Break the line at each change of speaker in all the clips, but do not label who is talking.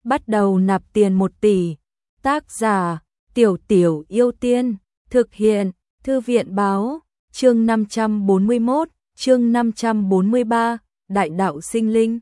bắt đầu nạp tiền 1 tỷ. Tác giả Tiểu Tiểu Yêu Tiên. Thực hiện Thư viện báo. Chương 541, chương 543, Đại đạo sinh linh.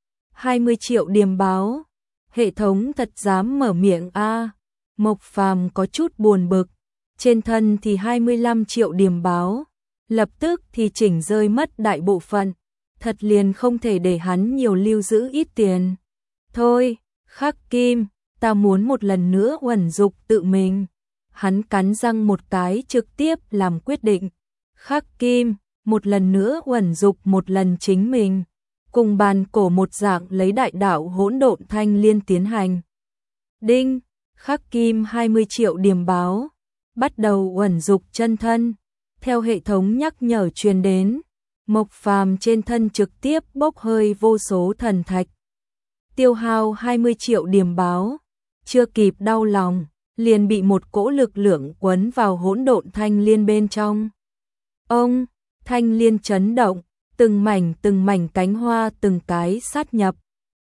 20 triệu điểm báo. Hệ thống thật dám mở miệng a. Mộc Phàm có chút buồn bực. Trên thân thì 25 triệu điểm báo, lập tức thì chỉnh rơi mất đại bộ phận, thật liền không thể để hắn nhiều lưu giữ ít tiền. Thôi, Khắc Kim, ta muốn một lần nữa uẩn dục tự mình. Hắn cắn răng một cái trực tiếp làm quyết định. Khắc Kim, một lần nữa uẩn dục một lần chính mình. Cùng bàn cổ một dạng lấy đại đạo hỗn độn thanh liên tiến hành. Đinh, Khắc Kim 20 triệu điểm báo. Bắt đầu uẩn dục chân thân. Theo hệ thống nhắc nhở truyền đến, Mộc Phàm trên thân trực tiếp bốc hơi vô số thần thạch. Tiêu hao 20 triệu điểm báo, chưa kịp đau lòng, liền bị một cỗ lực lượng quấn vào hỗn độn thanh liên bên trong. Ông, thanh liên chấn động, từng mảnh cánh hoa từng cái sát nhập,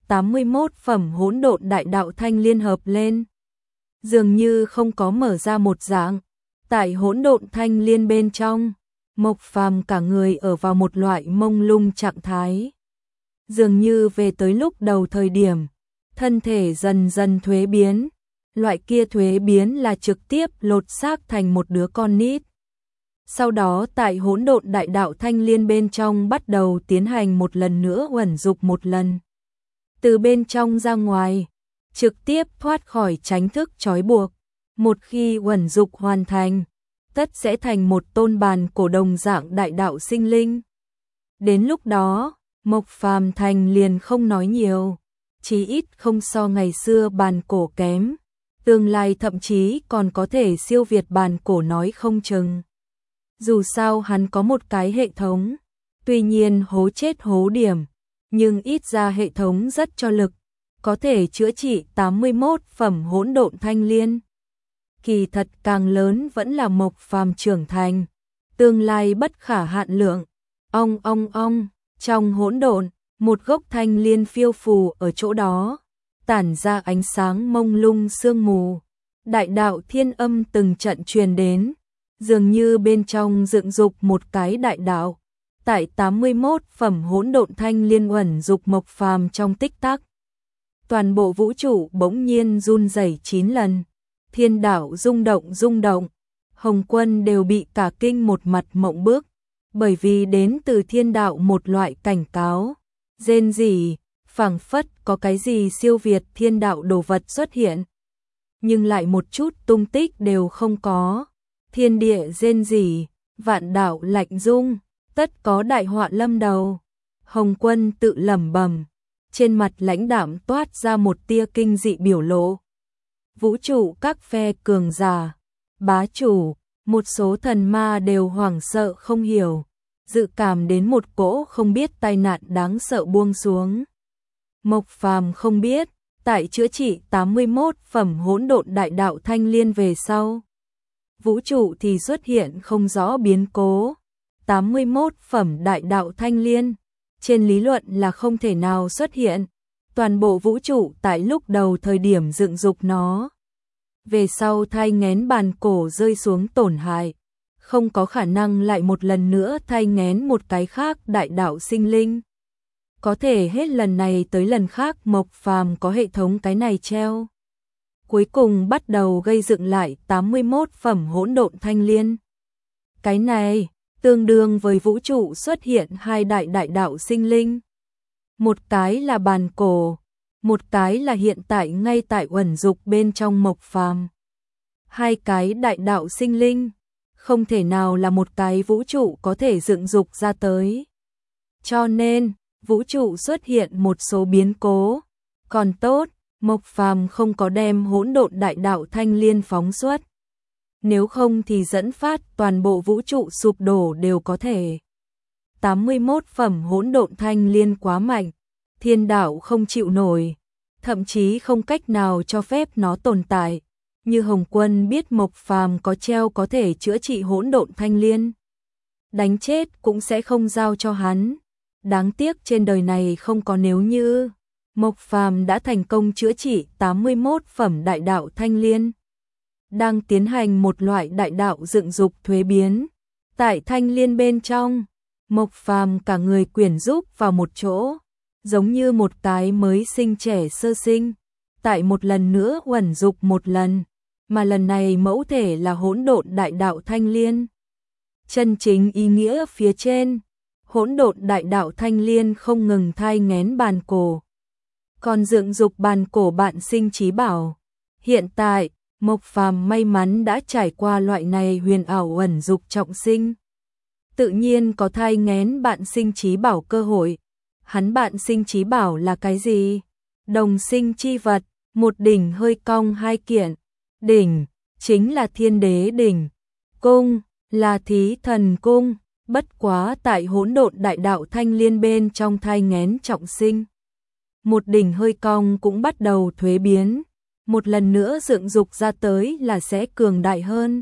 81 phẩm hỗn độn đại đạo thanh liên hợp lên. Dường như không có mở ra một dạng. Tại hỗn độn thanh liên bên trong, Mộc Phàm cả người ở vào một loại mông lung trạng thái. Dường như về tới lúc đầu thời điểm, thân thể dần dần thuế biến, loại kia thuế biến là trực tiếp lột xác thành một đứa con nít. Sau đó tại hỗn độn đại đạo thanh liên bên trong bắt đầu tiến hành một lần nữa uẩn dục một lần. Từ bên trong ra ngoài, trực tiếp thoát khỏi tránh thức trói buộc. Một khi uẩn dục hoàn thành, tất sẽ thành một tôn bàn cổ đồng dạng đại đạo sinh linh. Đến lúc đó, Mộc Phàm thành liền không nói nhiều, chí ít không so ngày xưa bàn cổ kém, tương lai thậm chí còn có thể siêu việt bàn cổ nói không chừng. Dù sao hắn có một cái hệ thống, tuy nhiên hố chết hố điểm, nhưng ít ra hệ thống rất cho lực, có thể chữa trị 81 phẩm hỗn độn thanh liên. Kỳ thật càng lớn vẫn là Mộc Phàm trưởng thành, tương lai bất khả hạn lượng. Ong, trong hỗn độn, một gốc thanh liên phiêu phù ở chỗ đó, tản ra ánh sáng mông lung sương mù. Đại đạo thiên âm từng trận truyền đến, dường như bên trong dựng dục một cái đại đạo. Tại 81 phẩm hỗn độn thanh liên uẩn dục Mộc Phàm trong tích tắc, toàn bộ vũ trụ bỗng nhiên run rẩy 9 lần. Thiên đạo rung động, Hồng Quân đều bị cả kinh một mặt mộng bước, bởi vì đến từ thiên đạo một loại cảnh cáo, rên rỉ, phảng phất có cái gì siêu việt thiên đạo đồ vật xuất hiện, nhưng lại một chút tung tích đều không có. Thiên địa rên rỉ, vạn đạo lạnh rung, tất có đại họa lâm đầu. Hồng Quân tự lẩm bẩm, trên mặt lãnh đạm toát ra một tia kinh dị biểu lộ. Vũ trụ các phe cường giả, bá chủ, một số thần ma đều hoảng sợ không hiểu, dự cảm đến một cỗ không biết tai nạn đáng sợ buông xuống. Mộc Phàm không biết, tại chữa trị 81 phẩm hỗn độn đại đạo thanh liên về sau, vũ trụ thì xuất hiện không rõ biến cố. 81 phẩm đại đạo thanh liên, trên lý luận là không thể nào xuất hiện. Toàn bộ vũ trụ tại lúc đầu thời điểm dựng dục nó, về sau thai nghén bàn cổ rơi xuống tổn hại, không có khả năng lại một lần nữa thai nghén một cái khác đại đạo sinh linh. Có thể hết lần này tới lần khác Mộc Phàm có hệ thống cái này treo. Cuối cùng bắt đầu gây dựng lại 81 phẩm hỗn độn thanh liên. Cái này tương đương với vũ trụ xuất hiện hai đại đạo sinh linh. Một cái là bàn cổ, một cái là hiện tại ngay tại uẩn dục bên trong Mộc Phàm. Hai cái đại đạo sinh linh, không thể nào là một cái vũ trụ có thể dựng dục ra tới. Cho nên, vũ trụ xuất hiện một số biến cố. Còn tốt, Mộc Phàm không có đem hỗn độn đại đạo thanh liên phóng xuất. Nếu không thì dẫn phát toàn bộ vũ trụ sụp đổ đều có thể. 81 phẩm hỗn độn thanh liên quá mạnh, thiên đạo không chịu nổi, thậm chí không cách nào cho phép nó tồn tại. Như Hồng Quân biết Mộc Phàm có treo có thể chữa trị hỗn độn thanh liên, đánh chết cũng sẽ không giao cho hắn. Đáng tiếc trên đời này không có nếu như. Mộc Phàm đã thành công chữa trị 81 phẩm đại đạo thanh liên, đang tiến hành một loại đại đạo dựng dục thuế biến. Tại thanh liên bên trong, Mộc Phàm cả người quyển rúc vào một chỗ, giống như một cái mới sinh trẻ sơ sinh, tại một lần nữa uẩn dục một lần, mà lần này mẫu thể là hỗn độn đại đạo thanh liên. Chân chính ý nghĩa phía trên, hỗn độn đại đạo thanh liên không ngừng thai nghén bàn cổ, còn dựng dục bàn cổ bạn sinh trí bảo. Hiện tại, Mộc Phàm may mắn đã trải qua loại này huyền ảo uẩn dục trọng sinh, tự nhiên có thai nghén bạn sinh trí bảo cơ hội. Hắn bạn sinh trí bảo là cái gì? Đồng sinh chi vật, một đỉnh hơi cong hai kiện. Đỉnh chính là Thiên Đế đỉnh, cung là Thí Thần cung, bất quá tại hỗn độn đại đạo thanh liên bên trong thai nghén trọng sinh. Một đỉnh hơi cong cũng bắt đầu thuế biến, một lần nữa dựng dục ra tới là sẽ cường đại hơn,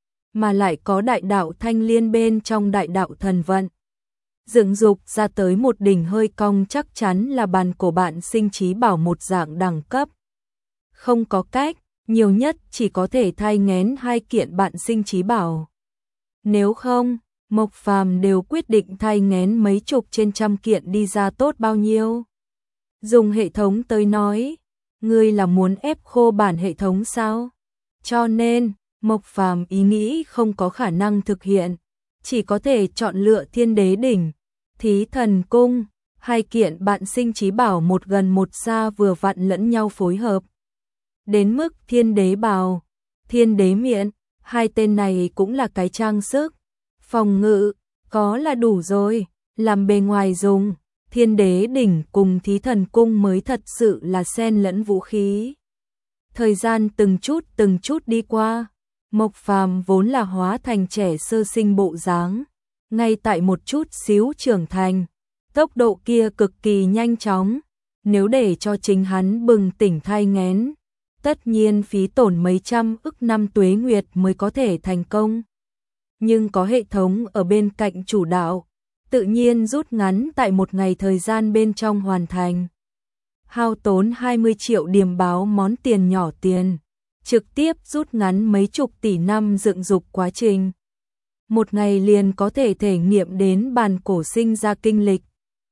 mà lại có đại đạo thanh liên bên trong đại đạo thần vận. Dựng dục ra tới một đỉnh hơi cong chắc chắn là bàn cổ bạn sinh trí bảo một dạng đẳng cấp. Không có cách, nhiều nhất chỉ có thể thai nghén hai kiện bạn sinh trí bảo. Nếu không, Mộc Phàm đều quyết định thai nghén mấy chục trên trăm kiện đi ra tốt bao nhiêu. Dùng hệ thống tới nói, ngươi là muốn ép khô bản hệ thống sao? Cho nên, Mộc Phàm ý nghĩ không có khả năng thực hiện, chỉ có thể chọn lựa Thiên Đế đỉnh, Thí Thần cung, hai kiện bạn sinh trí bảo một gần một xa vừa vặn lẫn nhau phối hợp. Đến mức Thiên Đế bào, Thiên Đế miện, hai tên này cũng là cái trang sức, phòng ngự, có là đủ rồi, làm bề ngoài dùng. Thiên Đế đỉnh cùng Thí Thần cung mới thật sự là xen lẫn vũ khí. Thời gian từng chút đi qua, Mộc Phàm vốn là hóa thành trẻ sơ sinh bộ dáng, ngay tại một chút xíu trưởng thành, tốc độ kia cực kỳ nhanh chóng, nếu để cho chính hắn bừng tỉnh thai nghén, tất nhiên phí tổn mấy trăm ức năm tuế nguyệt mới có thể thành công. Nhưng có hệ thống ở bên cạnh chủ đạo, tự nhiên rút ngắn tại một ngày thời gian bên trong hoàn thành. Hao tốn 20 triệu điểm báo món tiền nhỏ tiền, trực tiếp rút ngắn mấy chục tỷ năm dựng dục quá trình. Một ngày liền có thể thể nghiệm đến bàn cổ sinh ra kinh lịch.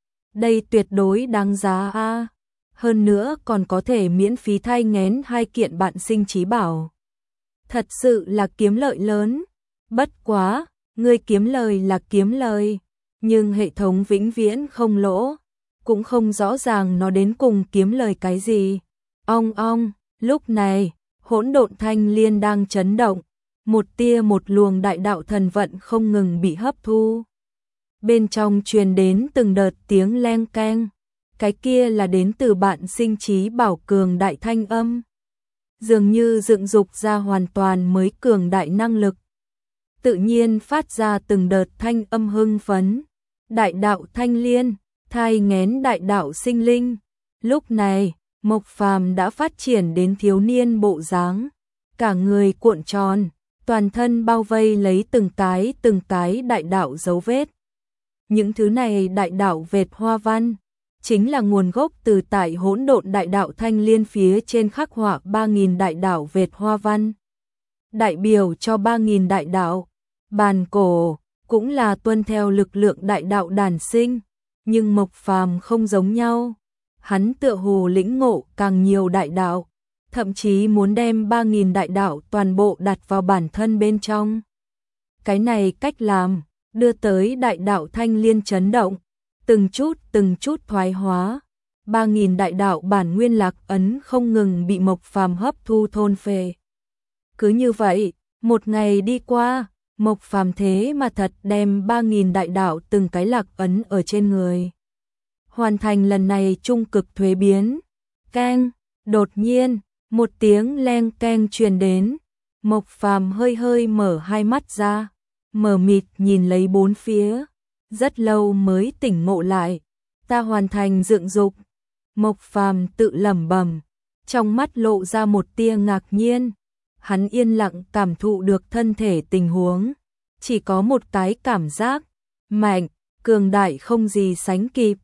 Đây tuyệt đối đáng giá a. Hơn nữa còn có thể miễn phí thai nghén hai kiện bạn sinh trí bảo. Thật sự là kiếm lợi lớn. Bất quá, người kiếm lời là kiếm lời, nhưng hệ thống vĩnh viễn không lỗ, cũng không rõ ràng nó đến cùng kiếm lời cái gì. Ong ong, lúc này, hỗn độn thanh liên đang chấn động, một tia một luồng đại đạo thần vận không ngừng bị hấp thu. Bên trong truyền đến từng đợt tiếng leng keng, cái kia là đến từ bạn sinh trí bảo cường đại thanh âm. Dường như dựng dục ra hoàn toàn mới cường đại năng lực. Tự nhiên phát ra từng đợt thanh âm hưng phấn. Đại đạo thanh liên, thai nghén đại đạo sinh linh. Lúc này, Mộc Phàm đã phát triển đến thiếu niên bộ dáng, cả người cuộn tròn, toàn thân bao vây lấy từng cái đại đạo dấu vết. Những thứ này đại đạo vệt hoa văn, chính là nguồn gốc từ tại hỗn độn đại đạo thanh liên phía trên khắc họa 3000 đại đạo vệt hoa văn. Đại biểu cho 3000 đại đạo, bàn cổ cũng là tuân theo lực lượng đại đạo đản sinh, nhưng Mộc Phàm không giống nhau. Hắn tựa hồ lĩnh ngộ càng nhiều đại đạo, thậm chí muốn đem 3000 đại đạo toàn bộ đặt vào bản thân bên trong. Cái này cách làm, đưa tới đại đạo thanh liên chấn động, từng chút thoái hóa. 3000 đại đạo bản nguyên lạc ấn không ngừng bị Mộc Phàm hấp thu thôn phệ. Cứ như vậy, một ngày đi qua, Mộc Phàm thế mà thật đem 3000 đại đạo từng cái lạc ấn ở trên người. Hoàn thành lần này trung cực thuế biến. Keng, đột nhiên, một tiếng leng keng truyền đến. Mộc Phàm hơi mở hai mắt ra, mờ mịt nhìn lấy bốn phía, rất lâu mới tỉnh ngộ lại. Ta hoàn thành dựng dục. Mộc Phàm tự lẩm bẩm, trong mắt lộ ra một tia ngạc nhiên. Hắn yên lặng cảm thụ được thân thể tình huống, chỉ có một cái cảm giác mạnh, cường đại không gì sánh kịp.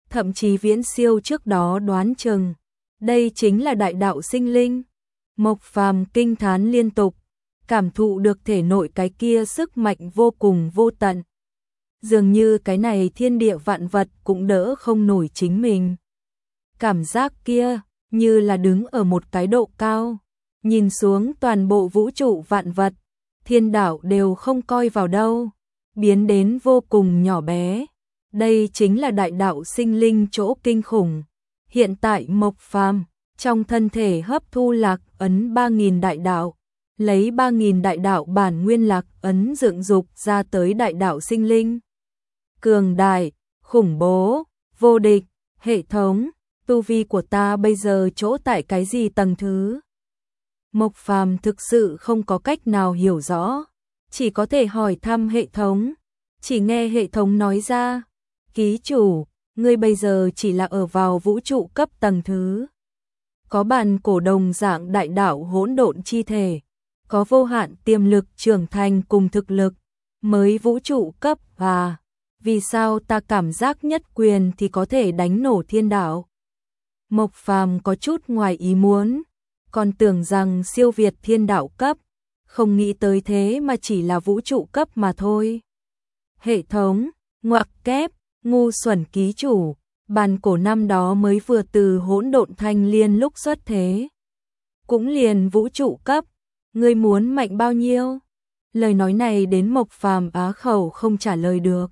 thậm chí viễn siêu trước đó đoán chừng. Đây chính là đại đạo sinh linh. Mộc Phàm kinh thán liên tục, cảm thụ được thể nội cái kia sức mạnh vô cùng vô tận. Dường như cái này thiên địa vạn vật cũng đỡ không nổi chính mình. Cảm giác kia như là đứng ở một cái độ cao, nhìn xuống toàn bộ vũ trụ vạn vật, thiên đạo đều không coi vào đâu, biến đến vô cùng nhỏ bé. Đây chính là đại đạo sinh linh chỗ kinh khủng. Hiện tại Mộc Phàm trong thân thể hấp thu lạc ấn 3.000 đại đạo, lấy 3.000 đại đạo bản nguyên lạc ấn dựng dục ra tới đại đạo sinh linh. Cường đại, khủng bố, vô địch, hệ thống, tu vi của ta bây giờ chỗ tại cái gì tầng thứ? Mộc Phàm thực sự không có cách nào hiểu rõ, chỉ có thể hỏi thăm hệ thống. Chỉ nghe hệ thống nói ra, ký chủ, ngươi bây giờ chỉ là ở vào vũ trụ cấp tầng thứ. Có bản cổ đồng dạng đại đạo hỗn độn chi thể, có vô hạn tiềm lực trưởng thành cùng thực lực, mới vũ trụ cấp và vì sao ta cảm giác nhất quyền thì có thể đánh nổ thiên đạo? Mộc Phàm có chút ngoài ý muốn, còn tưởng rằng siêu việt thiên đạo cấp, không nghĩ tới thế mà chỉ là vũ trụ cấp mà thôi. Hệ thống, ngoặc kép, ngu xuẩn ký chủ, bản cổ năm đó mới vừa từ hỗn độn thanh liên lúc xuất thế. Cũng liền vũ trụ cấp, ngươi muốn mạnh bao nhiêu? Lời nói này đến Mộc Phàm á khẩu không trả lời được.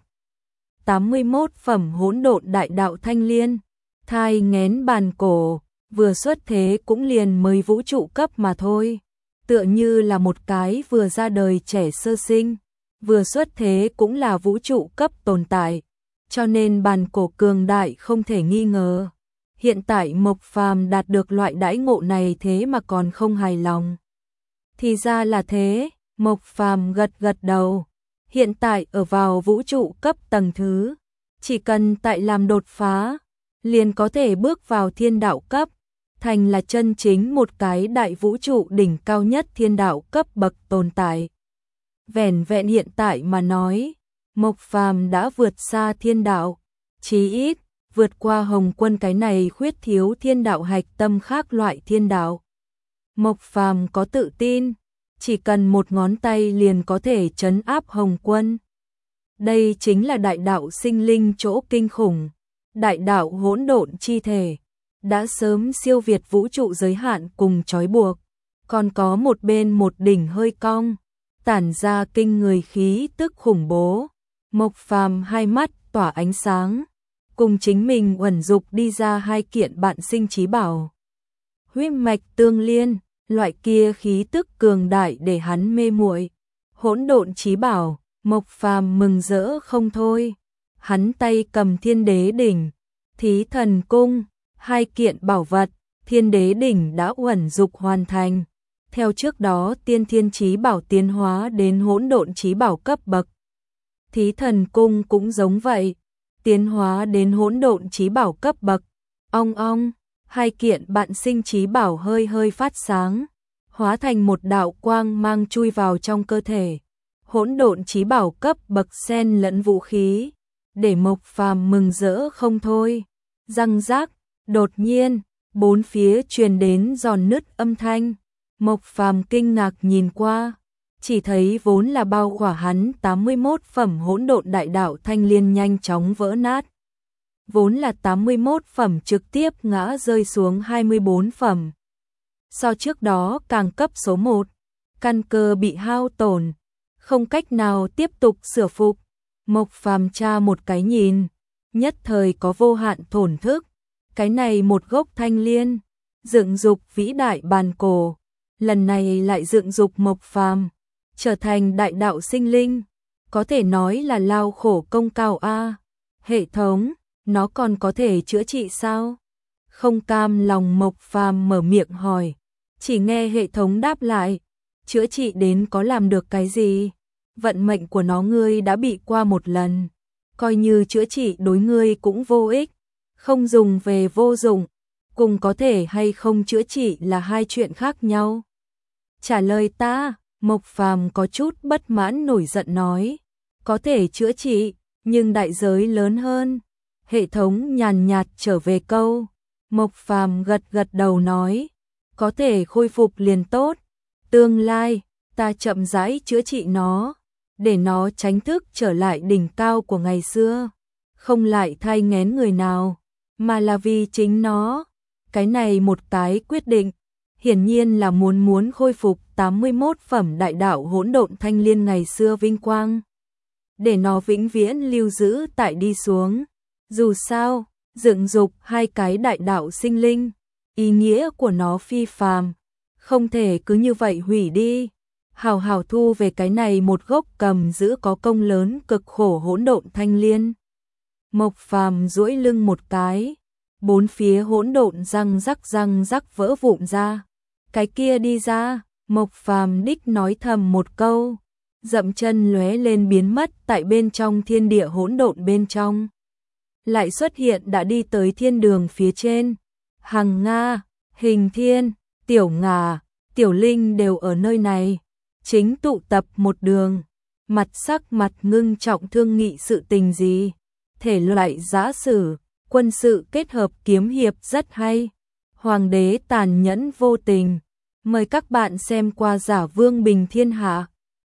81 phẩm hỗn độn đại đạo thanh liên, thai nghén bản cổ, vừa xuất thế cũng liền mới vũ trụ cấp mà thôi. Tựa như là một cái vừa ra đời trẻ sơ sinh, vừa xuất thế cũng là vũ trụ cấp tồn tại, cho nên bản cổ cường đại không thể nghi ngờ. Hiện tại Mộc Phàm đạt được loại đãi ngộ này thế mà còn không hài lòng. Thì ra là thế, Mộc Phàm gật gật đầu. Hiện tại ở vào vũ trụ cấp tầng thứ, chỉ cần tại làm đột phá, liền có thể bước vào thiên đạo cấp, thành là chân chính một cái đại vũ trụ đỉnh cao nhất thiên đạo cấp bậc tồn tại. Vẻn vẹn hiện tại mà nói, Mộc Phàm đã vượt xa thiên đạo, chí ít vượt qua Hồng Quân cái này khuyết thiếu thiên đạo hạch tâm khác loại thiên đạo. Mộc Phàm có tự tin, chỉ cần một ngón tay liền có thể trấn áp Hồng Quân. Đây chính là đại đạo sinh linh chỗ kinh khủng, đại đạo hỗn độn chi thể, đã sớm siêu việt vũ trụ giới hạn cùng trói buộc, còn có một bên một đỉnh hơi cong, tản ra kinh người khí tức khủng bố. Mộc Phàm hai mắt tỏa ánh sáng, cùng chính mình uẩn dục đi ra hai kiện bạn sinh chí bảo. Huyết mạch tương liên, loại kia khí tức cường đại để hắn mê muội. Hỗn độn chí bảo, Mộc Phàm mừng rỡ không thôi. Hắn tay cầm Thiên Đế đỉnh, Thí Thần cung, hai kiện bảo vật, Thiên Đế đỉnh đã uẩn dục hoàn thành. Theo trước đó Tiên Thiên chí bảo tiến hóa đến hỗn độn chí bảo cấp bậc. Thí Thần cung cũng giống vậy, tiến hóa đến hỗn độn chí bảo cấp bậc. Ong ong, hai kiện bạn sinh chí bảo hơi hơi phát sáng, hóa thành một đạo quang mang chui vào trong cơ thể. Hỗn độn chí bảo cấp bậc xen lẫn vũ khí, để Mộc Phàm mừng rỡ không thôi. Răng rác, đột nhiên, bốn phía truyền đến giòn nứt âm thanh. Mộc Phàm kinh ngạc nhìn qua, chỉ thấy vốn là bao khỏa hắn 81 phẩm hỗn độn đại đạo thanh liên nhanh chóng vỡ nát. Vốn là 81 phẩm trực tiếp ngã rơi xuống 24 phẩm. So trước đó càng cấp số 1, căn cơ bị hao tổn, không cách nào tiếp tục sửa phục. Mộc Phàm tra một cái nhìn, nhất thời có vô hạn thổn thức. Cái này một gốc thanh liên, dựng dục vĩ đại bàn cổ, lần này lại dựng dục Mộc Phàm trở thành đại đạo sinh linh, có thể nói là lao khổ công cao a. Hệ thống, nó còn có thể chữa trị sao? Không cam lòng Mộc Phàm mở miệng hỏi, chỉ nghe hệ thống đáp lại, chữa trị đến có làm được cái gì? Vận mệnh của nó ngươi đã bị qua một lần, coi như chữa trị đối ngươi cũng vô ích, không dùng về vô dụng, cùng có thể hay không chữa trị là hai chuyện khác nhau. Trả lời ta, Mộc Phàm có chút bất mãn nổi giận nói, có thể chữa trị, nhưng đại giới lớn hơn. Hệ thống nhàn nhạt trở về câu. Mộc Phàm gật gật đầu nói, có thể khôi phục liền tốt, tương lai ta chậm rãi chữa trị nó, để nó tránh thức trở lại đỉnh cao của ngày xưa, không lại thai nghén người nào, mà là vì chính nó. Cái này một cái quyết định, hiển nhiên là muốn khôi phục 81 phẩm đại đạo hỗn độn thanh liên ngày xưa vinh quang, để nó vĩnh viễn lưu giữ tại đi xuống. Dù sao, dựng dục hai cái đại đạo sinh linh, ý nghĩa của nó phi phàm, không thể cứ như vậy hủy đi. Hào hào thu về cái này một gốc cầm giữ có công lớn cực khổ hỗn độn thanh liên. Mộc Phàm duỗi lưng một cái, bốn phía hỗn độn răng rắc vỡ vụn ra. Cái kia đi ra, Mộc Phàm đích nói thầm một câu, dậm chân lóe lên biến mất tại bên trong thiên địa hỗn độn bên trong. Lại xuất hiện đã đi tới thiên đường phía trên. Hằng Nga, Hình Thiên, Tiểu Ngà, Tiểu Linh đều ở nơi này, chính tụ tập một đường, mặt sắc mặt ngưng trọng thương nghị sự tình gì. Thể loại giã sử, quân sự kết hợp kiếm hiệp rất hay. Hoàng đế tàn nhẫn vô tình. Mời các bạn xem qua Giả Vương Bình Thiên Hạ.